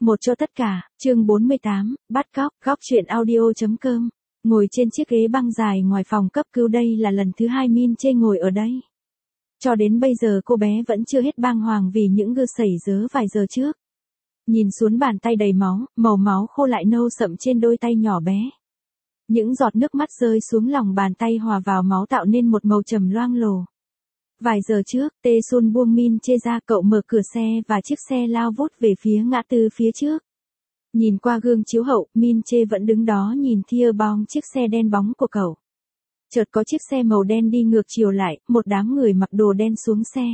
Một cho tất cả, chương 48, bắt cóc, góc chuyện audio.com. Ngồi trên chiếc ghế băng dài ngoài phòng cấp cứu, đây là lần thứ 2 Min Chê ngồi ở đây. Cho đến bây giờ cô bé vẫn chưa hết bàng hoàng vì những gư xảy dớ vài giờ trước. Nhìn xuống bàn tay đầy máu, màu máu khô lại nâu sậm trên đôi tay nhỏ bé. Những giọt nước mắt rơi xuống lòng bàn tay hòa vào máu tạo nên một màu trầm loang lổ. Vài giờ trước, Tae Sun buông Min Chê ra, cậu mở cửa xe và chiếc xe lao vút về phía ngã tư phía trước. Nhìn qua gương chiếu hậu, Min Chê vẫn đứng đó nhìn thia bong chiếc xe đen bóng của cậu. Chợt có chiếc xe màu đen đi ngược chiều lại, một đám người mặc đồ đen xuống xe.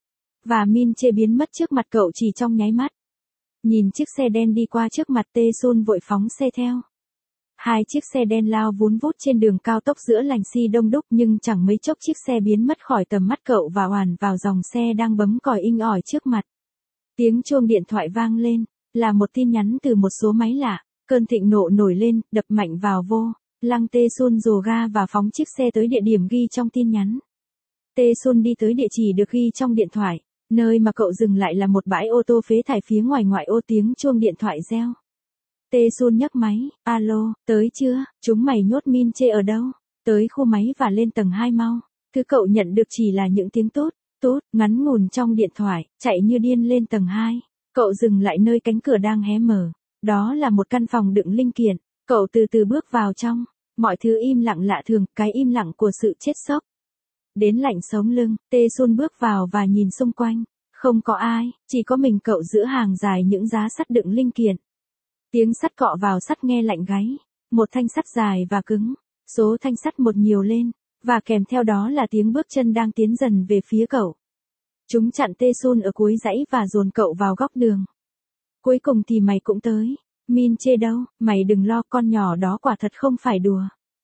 Và Min Chê biến mất trước mặt cậu chỉ trong nháy mắt. Nhìn chiếc xe đen đi qua trước mặt, Tae Sun vội phóng xe theo. Hai chiếc xe đen lao vún vút trên đường cao tốc giữa lành xi đông đúc, nhưng chẳng mấy chốc chiếc xe biến mất khỏi tầm mắt cậu và oàn vào dòng xe đang bấm còi inh ỏi trước mặt. Tiếng chuông điện thoại vang lên, là một tin nhắn từ một số máy lạ. Cơn thịnh nộ nổi lên, đập mạnh vào vô lăng Tae Sun rồ ga và phóng chiếc xe tới địa điểm ghi trong tin nhắn. Tae Sun đi tới địa chỉ được ghi trong điện thoại, nơi mà cậu dừng lại là một bãi ô tô phế thải phía ngoài ngoại ô. Tiếng chuông điện thoại reo. Tae Sun nhấc máy, alo, tới chưa, chúng mày nhốt Min Chê ở đâu? Tới khu máy và lên tầng 2 mau. Thứ cậu nhận được chỉ là những tiếng tốt, ngắn ngủn trong điện thoại. Chạy như điên lên tầng 2. Cậu dừng lại nơi cánh cửa đang hé mở. Đó là một căn phòng đựng linh kiện. Cậu từ từ bước vào trong. Mọi thứ im lặng lạ thường, cái im lặng của sự chết sốc. Đến lạnh sống lưng, Tae Sun bước vào và nhìn xung quanh. Không có ai, chỉ có mình cậu giữa hàng dài những giá sắt đựng linh kiện. Tiếng sắt cọ vào sắt nghe lạnh gáy. Một thanh sắt dài và cứng. Số thanh sắt một nhiều lên. Và kèm theo đó là tiếng bước chân đang tiến dần về phía cậu. Chúng chặn Tae Sun ở cuối dãy và dồn cậu vào góc đường. Cuối cùng thì mày cũng tới. Min Chê đâu? Mày đừng lo, con nhỏ đó quả thật không phải đùa.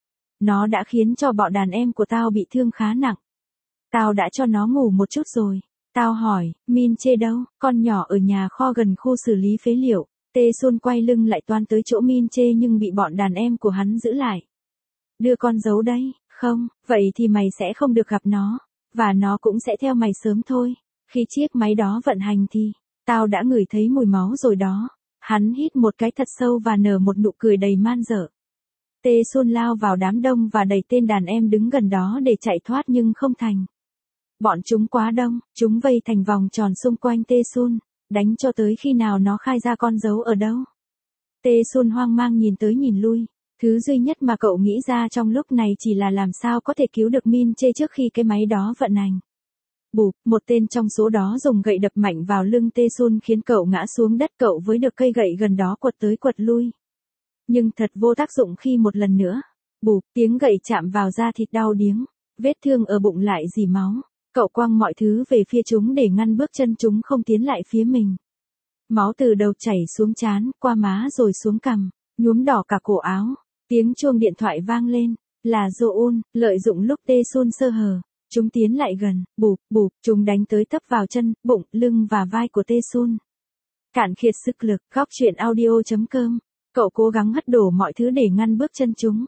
Nó đã khiến cho bọn đàn em của tao bị thương khá nặng. Tao đã cho nó ngủ một chút rồi. Tao hỏi, Min Chê đâu? Con nhỏ ở nhà kho gần khu xử lý phế liệu. Tae Sun quay lưng lại toan tới chỗ Min Chê nhưng bị bọn đàn em của hắn giữ lại. Đưa con giấu đây, không, vậy thì mày sẽ không được gặp nó. Và nó cũng sẽ theo mày sớm thôi. Khi chiếc máy đó vận hành thì, tao đã ngửi thấy mùi máu rồi đó. Hắn hít một cái thật sâu và nở một nụ cười đầy man dợ. Tae Sun lao vào đám đông và đẩy tên đàn em đứng gần đó để chạy thoát nhưng không thành. Bọn chúng quá đông, chúng vây thành vòng tròn xung quanh Tae Sun, đánh cho tới khi nào nó khai ra con dấu ở đâu. Tae Sun hoang mang nhìn tới nhìn lui. Thứ duy nhất mà cậu nghĩ ra trong lúc này chỉ là làm sao có thể cứu được Min Chê trước khi cái máy đó vận hành. Bụp, một tên trong số đó dùng gậy đập mạnh vào lưng Tae Sun khiến cậu ngã xuống đất. Cậu với được cây gậy gần đó quật tới quật lui. Nhưng thật vô tác dụng khi một lần nữa. Bụp, tiếng gậy chạm vào da thịt đau điếng. Vết thương ở bụng lại rỉ máu. Cậu quăng mọi thứ về phía chúng để ngăn bước chân chúng không tiến lại phía mình. Máu từ đầu chảy xuống trán, qua má rồi xuống cằm, nhuốm đỏ cả cổ áo. Tiếng chuông điện thoại vang lên, là Joon. Lợi dụng lúc Tae Sun sơ hở, chúng tiến lại gần, bụp, chúng đánh tới tấp vào chân, bụng, lưng và vai của Tae Sun. Cạn kiệt sức lực, góc chuyện audio.com. Cậu cố gắng hất đổ mọi thứ để ngăn bước chân chúng.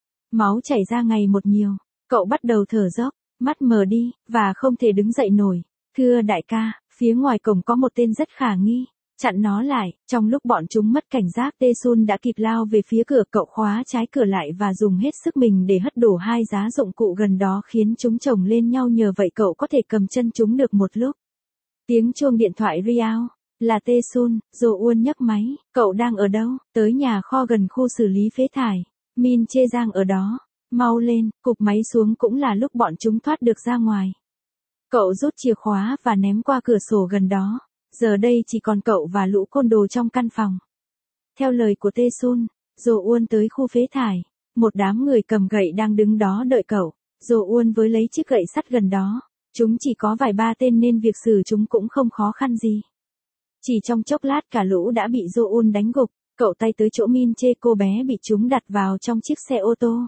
Máu chảy ra ngày một nhiều, cậu bắt đầu thở dốc, mắt mờ đi, và không thể đứng dậy nổi. Thưa đại ca, phía ngoài cổng có một tên rất khả nghi. Chặn nó lại. Trong lúc bọn chúng mất cảnh giác, Tae Sun đã kịp lao về phía cửa. Cậu khóa trái cửa lại và dùng hết sức mình để hất đổ hai giá dụng cụ gần đó khiến chúng chồng lên nhau, nhờ vậy cậu có thể cầm chân chúng được một lúc. Tiếng chuông điện thoại reo. Là Tae Sun. Joon nhấc máy. Cậu đang ở đâu? Tới nhà kho gần khu xử lý phế thải. Min Chê đang ở đó. Mau lên, cụp máy xuống. Cũng là lúc bọn chúng thoát được ra ngoài. Cậu rút chìa khóa và ném qua cửa sổ gần đó. Giờ đây chỉ còn cậu và lũ côn đồ trong căn phòng. Theo lời của Tae Sun, Joon tới khu phế thải. Một đám người cầm gậy đang đứng đó đợi cậu. Joon với lấy chiếc gậy sắt gần đó. Chúng chỉ có vài ba tên nên việc xử chúng cũng không khó khăn gì. Chỉ trong chốc lát cả lũ đã bị Joon đánh gục. Cậu tay tới chỗ Min Chê, cô bé bị chúng đặt vào trong chiếc xe ô tô.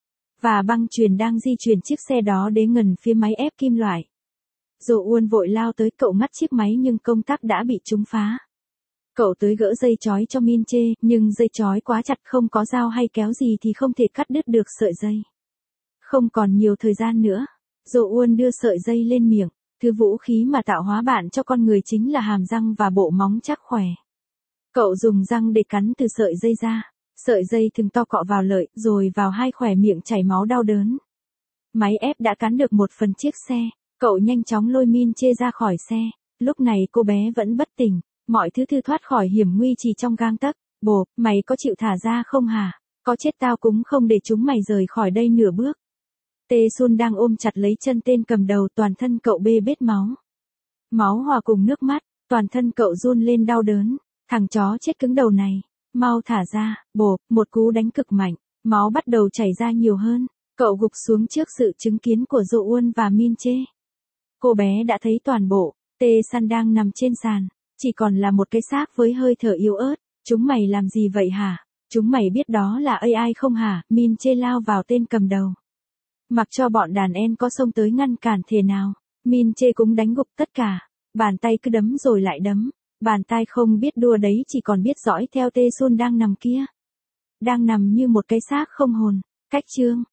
Và băng chuyền đang di chuyển chiếc xe đó đến gần phía máy ép kim loại. Joon vội lao tới, cậu ngắt chiếc máy nhưng công tắc đã bị chúng phá. Cậu tới gỡ dây chói cho Min Chê, nhưng dây chói quá chặt, không có dao hay kéo gì thì không thể cắt đứt được sợi dây. Không còn nhiều thời gian nữa. Joon đưa sợi dây lên miệng. Thứ vũ khí mà tạo hóa bạn cho con người chính là hàm răng và bộ móng chắc khỏe. Cậu dùng răng để cắn từ sợi dây ra. Sợi dây thừng to cọ vào lợi, rồi vào hai khóe miệng chảy máu đau đớn. Máy ép đã cán được một phần chiếc xe. Cậu nhanh chóng lôi Min Chê ra khỏi xe. Lúc này cô bé vẫn bất tỉnh. Mọi thứ thư thoát khỏi hiểm nguy chỉ trong gang tấc. Bố, mày có chịu thả ra không hả? Có chết tao cũng không để chúng mày rời khỏi đây nửa bước. Tê Sun đang ôm chặt lấy chân tên cầm đầu, toàn thân cậu bê bết máu. Máu hòa cùng nước mắt, toàn thân cậu run lên đau đớn. Thằng chó chết cứng đầu này, mau thả ra. Bố, một cú đánh cực mạnh, máu bắt đầu chảy ra nhiều hơn. Cậu gục xuống trước sự chứng kiến của Dô Uân và Min Chê. Cô bé đã thấy toàn bộ, Tê San đang nằm trên sàn, chỉ còn là một cái xác với hơi thở yếu ớt. Chúng mày làm gì vậy hả? Chúng mày biết đó là AI không hả? Min Chê lao vào tên cầm đầu. Mặc cho bọn đàn em có xông tới ngăn cản thế nào, Min Chê cũng đánh gục tất cả. Bàn tay cứ đấm rồi lại đấm. Bàn tay không biết đua đấy chỉ còn biết dõi theo Tê Sun đang nằm kia. Đang nằm như một cái xác không hồn. Cách chương